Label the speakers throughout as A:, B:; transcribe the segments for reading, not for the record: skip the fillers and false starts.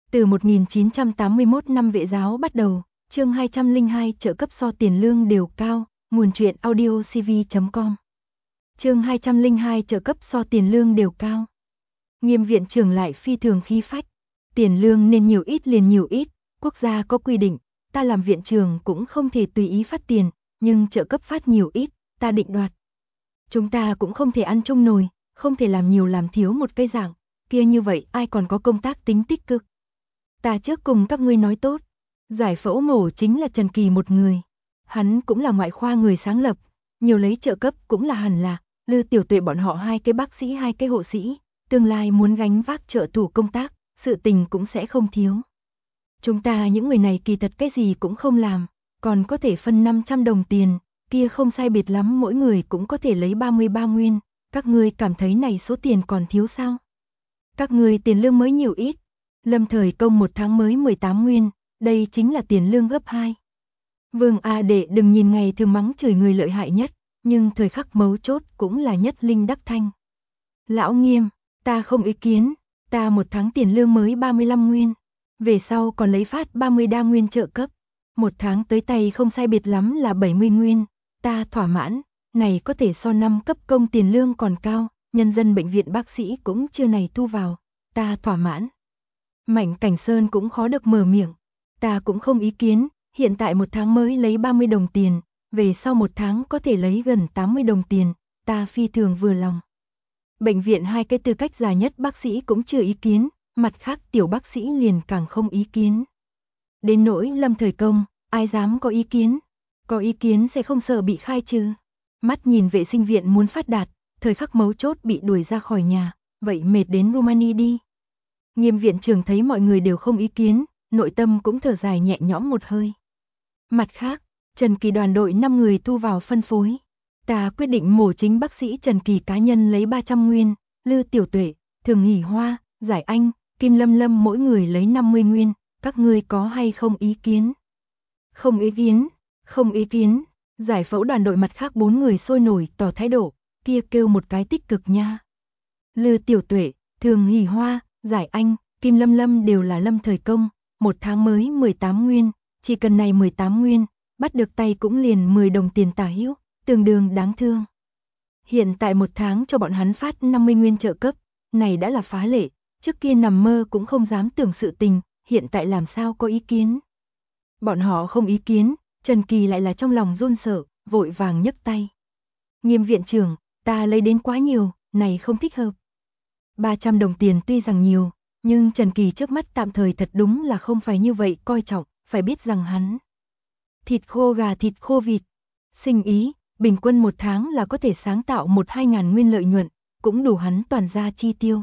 A: Từ 1981 năm Vệ giáo bắt đầu, chương 202 trợ cấp so tiền lương đều cao, nguồn truyện audiocv.com. Chương 202 trợ cấp so tiền lương đều cao. Nghiêm viện trưởng lại phi thường khí phách, tiền lương nên nhiều ít liền nhiều ít, quốc gia có quy định, ta làm viện trưởng cũng không thể tùy ý phát tiền, nhưng trợ cấp phát nhiều ít, ta định đoạt. Chúng ta cũng không thể ăn chung nồi, không thể làm nhiều làm thiếu một cái dạng, kia như vậy ai còn có công tác tính tích cực. Ta trước cùng các ngươi nói tốt, giải phẫu mổ chính là Trần Kỳ một người. Hắn cũng là ngoại khoa người sáng lập, nhiều lấy trợ cấp cũng là hẳn là, Lư Tiểu Tuệ bọn họ hai cái bác sĩ hai cái hộ sĩ, tương lai muốn gánh vác trợ thủ công tác, sự tình cũng sẽ không thiếu. Chúng ta những người này kỳ thật cái gì cũng không làm, còn có thể phân 500 đồng tiền, kia không sai biệt lắm mỗi người cũng có thể lấy 33 nguyên, các ngươi cảm thấy này số tiền còn thiếu sao? Các ngươi tiền lương mới nhiều ít, Lâm Thời Công một tháng mới 18 nguyên, đây chính là tiền lương gấp 2. Vương A Đệ đừng nhìn ngày thường mắng chửi người lợi hại nhất, nhưng thời khắc mấu chốt cũng là nhất linh đắc thanh. Lão Nghiêm, ta không ý kiến, ta một tháng tiền lương mới 35 nguyên, về sau còn lấy phát 30 đa nguyên trợ cấp, một tháng tới tay không sai biệt lắm là 70 nguyên, ta thỏa mãn, này có thể so 5 cấp công tiền lương còn cao, nhân dân bệnh viện bác sĩ cũng chưa này thu vào, ta thỏa mãn. Mạnh Cảnh Sơn cũng khó được mở miệng, ta cũng không ý kiến, hiện tại một tháng mới lấy 30 đồng tiền, về sau một tháng có thể lấy gần 80 đồng tiền, ta phi thường vừa lòng. Bệnh viện hai cái tư cách già nhất bác sĩ cũng chưa ý kiến, mặt khác tiểu bác sĩ liền càng không ý kiến. Đến nỗi Lâm Thời Công, ai dám có ý kiến? Có ý kiến sẽ không sợ bị khai trừ. Mắt nhìn vệ sinh viện muốn phát đạt, thời khắc mấu chốt bị đuổi ra khỏi nhà, vậy mệt đến Rumani đi. Nghiêm viện trưởng thấy mọi người đều không ý kiến, nội tâm cũng thở dài nhẹ nhõm một hơi. Mặt khác, Trần Kỳ đoàn đội 5 người thu vào phân phối. Ta quyết định mổ chính bác sĩ Trần Kỳ cá nhân lấy 300 nguyên, Lư Tiểu Tuệ, Thường Hỷ Hoa, Giải Anh, Kim Lâm Lâm mỗi người lấy 50 nguyên, các ngươi có hay không ý kiến? Không ý kiến, không ý kiến. Giải phẫu đoàn đội mặt khác 4 người sôi nổi tỏ thái độ, kia kêu một cái tích cực nha. Lư Tiểu Tuệ, Thường Hỷ Hoa, Giải Anh, Kim Lâm Lâm đều là Lâm Thời Công, một tháng mới 18 nguyên, chỉ cần này 18 nguyên, bắt được tay cũng liền 10 đồng tiền tả hữu, tương đương đáng thương. Hiện tại một tháng cho bọn hắn phát 50 nguyên trợ cấp, này đã là phá lệ, trước kia nằm mơ cũng không dám tưởng sự tình, hiện tại làm sao có ý kiến. Bọn họ không ý kiến, Trần Kỳ lại là trong lòng run sợ, vội vàng nhấc tay. Nghiêm viện trưởng, ta lấy đến quá nhiều, này không thích hợp. 300 đồng tiền tuy rằng nhiều, nhưng Trần Kỳ trước mắt tạm thời thật đúng là không phải như vậy coi trọng, phải biết rằng hắn. Thịt khô gà thịt khô vịt, sinh ý, bình quân một tháng là có thể sáng tạo 1-2 ngàn nguyên lợi nhuận, cũng đủ hắn toàn ra chi tiêu.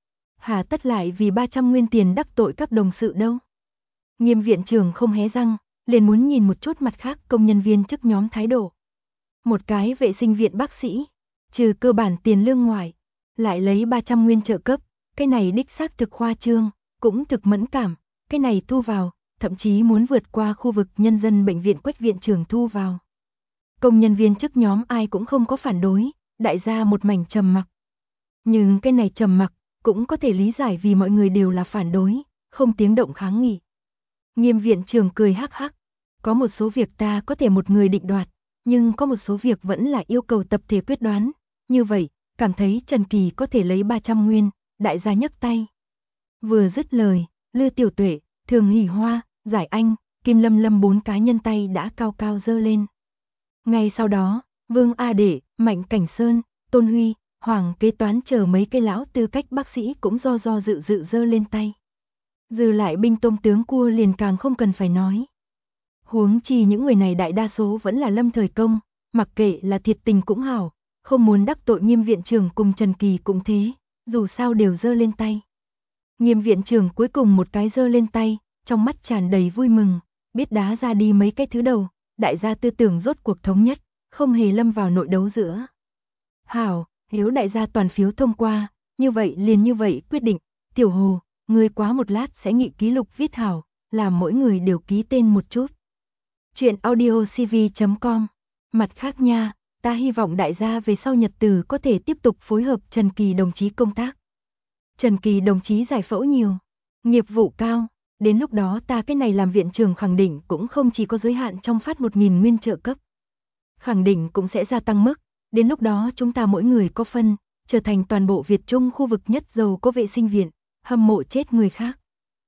A: Hà tất lại vì 300 nguyên tiền đắc tội các đồng sự đâu. Nghiêm viện trưởng không hé răng, liền muốn nhìn một chút mặt khác công nhân viên chức nhóm thái độ. Một cái vệ sinh viện bác sĩ, trừ cơ bản tiền lương ngoài, lại lấy 300 nguyên trợ cấp, cái này đích xác thực khoa trương, cũng thực mẫn cảm, cái này thu vào, thậm chí muốn vượt qua khu vực nhân dân bệnh viện Quách viện trưởng thu vào. Công nhân viên chức nhóm ai cũng không có phản đối, đại gia một mảnh trầm mặc. Nhưng cái này trầm mặc cũng có thể lý giải vì mọi người đều là phản đối, không tiếng động kháng nghị. Nghiêm viện trưởng cười hắc hắc, có một số việc ta có thể một người định đoạt, nhưng có một số việc vẫn là yêu cầu tập thể quyết đoán, như vậy, cảm thấy Trần Kỳ có thể lấy 300 nguyên, đại gia nhấc tay. Vừa dứt lời, Lư Tiểu Tuệ, Thường Hỷ Hoa, Giải Anh, Kim Lâm Lâm 4 cá nhân tay đã cao cao giơ lên. Ngay sau đó, Vương A Đệ, Mạnh Cảnh Sơn, Tôn Huy, Hoàng kế toán chờ mấy cái lão tư cách bác sĩ cũng do dự giơ lên tay. Dư lại binh tôm tướng cua liền càng không cần phải nói. Huống chi những người này đại đa số vẫn là Lâm Thời Công, mặc kệ là thiệt tình cũng hảo, không muốn đắc tội Nghiêm viện trưởng cùng Trần Kỳ cũng thế, dù sao đều giơ lên tay. Nghiêm viện trưởng cuối cùng một cái giơ lên tay, trong mắt tràn đầy vui mừng, biết đá ra đi mấy cái thứ đầu, đại gia tư tưởng rốt cuộc thống nhất, không hề lâm vào nội đấu giữa. Hảo, nếu đại gia toàn phiếu thông qua, như vậy liền như vậy quyết định, Tiểu Hồ, ngươi quá một lát sẽ nghị ký lục viết hảo, làm mỗi người đều ký tên một chút. Chuyện audiocv.com. Mặt khác nha, ta hy vọng đại gia về sau nhật từ có thể tiếp tục phối hợp Trần Kỳ đồng chí công tác. Trần Kỳ đồng chí giải phẫu nhiều, nghiệp vụ cao, Đến lúc đó ta cái này làm viện trưởng khẳng định cũng không chỉ có giới hạn trong phát 1.000 nguyên trợ cấp. Khẳng định cũng sẽ gia tăng mức, đến lúc đó chúng ta mỗi người có phân, trở thành toàn bộ Việt Trung khu vực nhất giàu có vệ sinh viện, hâm mộ chết người khác.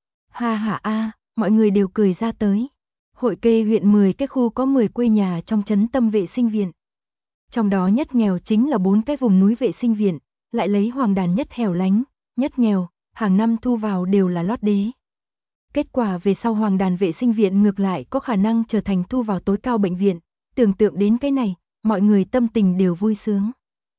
A: Ha ha a, mọi người đều cười ra tới. Hội Kê huyện 10 cái khu có 10 quê nhà trong trấn tâm vệ sinh viện. Trong đó nhất nghèo chính là 4 cái vùng núi vệ sinh viện, lại lấy Hoàng Đàn nhất hẻo lánh, nhất nghèo, hàng năm thu vào đều là lót đế. Kết quả về sau Hoàng Đàn vệ sinh viện ngược lại có khả năng trở thành thu vào tối cao bệnh viện, tưởng tượng đến cái này, mọi người tâm tình đều vui sướng.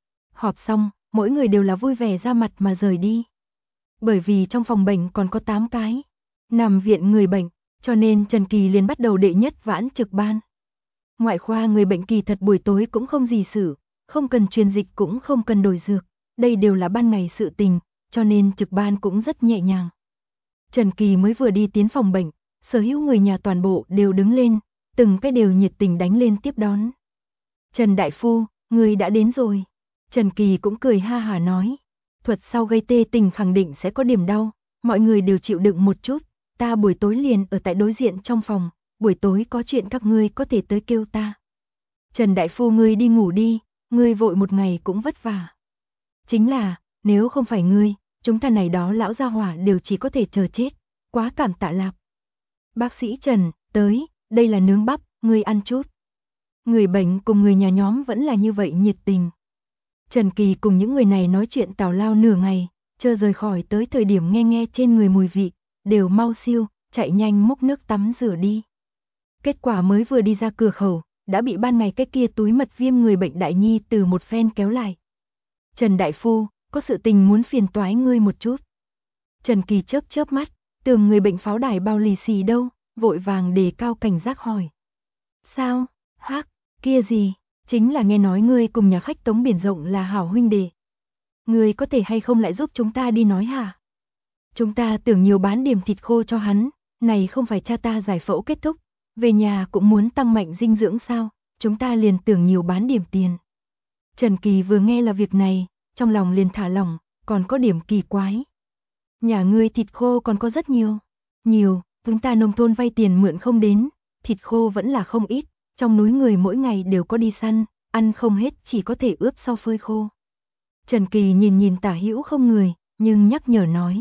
A: Họp xong, mỗi người đều là vui vẻ ra mặt mà rời đi. Bởi vì trong phòng bệnh còn có 8 cái nằm viện người bệnh, cho nên Trần Kỳ liền bắt đầu đệ nhất vãn trực ban. Ngoại khoa người bệnh kỳ thật buổi tối cũng không gì xử, không cần truyền dịch cũng không cần đổi dược, đây đều là ban ngày sự tình, cho nên trực ban cũng rất nhẹ nhàng. Trần Kỳ mới vừa đi tiến phòng bệnh, sở hữu người nhà toàn bộ đều đứng lên, từng cái đều nhiệt tình đánh lên tiếp đón. Trần Đại Phu, người đã đến rồi. Trần Kỳ cũng cười ha hả nói, thuật sau gây tê tình khẳng định sẽ có điểm đau, mọi người đều chịu đựng một chút, ta buổi tối liền ở tại đối diện trong phòng, buổi tối có chuyện các ngươi có thể tới kêu ta. Trần Đại Phu ngươi đi ngủ đi, ngươi vội một ngày cũng vất vả. Chính là, nếu không phải ngươi, chúng ta này đó lão gia hỏa đều chỉ có thể chờ chết, quá cảm tạ lạc. Bác sĩ Trần, tới, đây là nướng bắp, ngươi ăn chút. Người bệnh cùng người nhà nhóm vẫn là như vậy nhiệt tình. Trần Kỳ cùng những người này nói chuyện tào lao nửa ngày, chờ rời khỏi tới thời điểm nghe nghe trên người mùi vị, đều mau siêu, chạy nhanh múc nước tắm rửa đi. Kết quả mới vừa đi ra cửa khẩu, đã bị ban ngày cái kia túi mật viêm người bệnh đại nhi từ một phen kéo lại. Trần Đại Phu, có sự tình muốn phiền toái ngươi một chút. Trần Kỳ chớp chớp mắt, tưởng người bệnh pháo đài bao lì xì đâu, vội vàng đề cao cảnh giác hỏi. Sao, hắc, kia gì, chính là nghe nói ngươi cùng nhà khách Tống Biển Rộng là hảo huynh đệ. Ngươi có thể hay không lại giúp chúng ta đi nói hả? Chúng ta tưởng nhiều bán điểm thịt khô cho hắn, này không phải cha ta giải phẫu kết thúc, về nhà cũng muốn tăng mạnh dinh dưỡng sao, chúng ta liền tưởng nhiều bán điểm tiền. Trần Kỳ vừa nghe là việc này, trong lòng liền thả lỏng, còn có điểm kỳ quái. Nhà ngươi thịt khô còn có rất nhiều. Nhiều, chúng ta nông thôn vay tiền mượn không đến, thịt khô vẫn là không ít, trong núi người mỗi ngày đều có đi săn, ăn không hết chỉ có thể ướp sau phơi khô. Trần Kỳ nhìn nhìn tả hữu không người, nhưng nhắc nhở nói.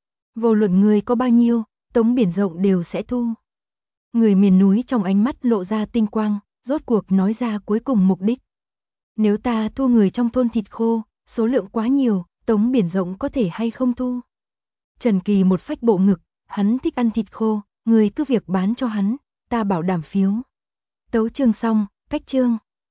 A: Vô luận người có bao nhiêu, Tống Biển Rộng đều sẽ thu. Người miền núi trong ánh mắt lộ ra tinh quang, rốt cuộc nói ra cuối cùng mục đích. Nếu ta thu người trong thôn thịt khô, số lượng quá nhiều, Tống Biển Rộng có thể hay không thu? Trần Kỳ một phách bộ ngực, hắn thích ăn thịt khô, người cứ việc bán cho hắn, ta bảo đảm phiếu. Tấu chương xong, cách chương.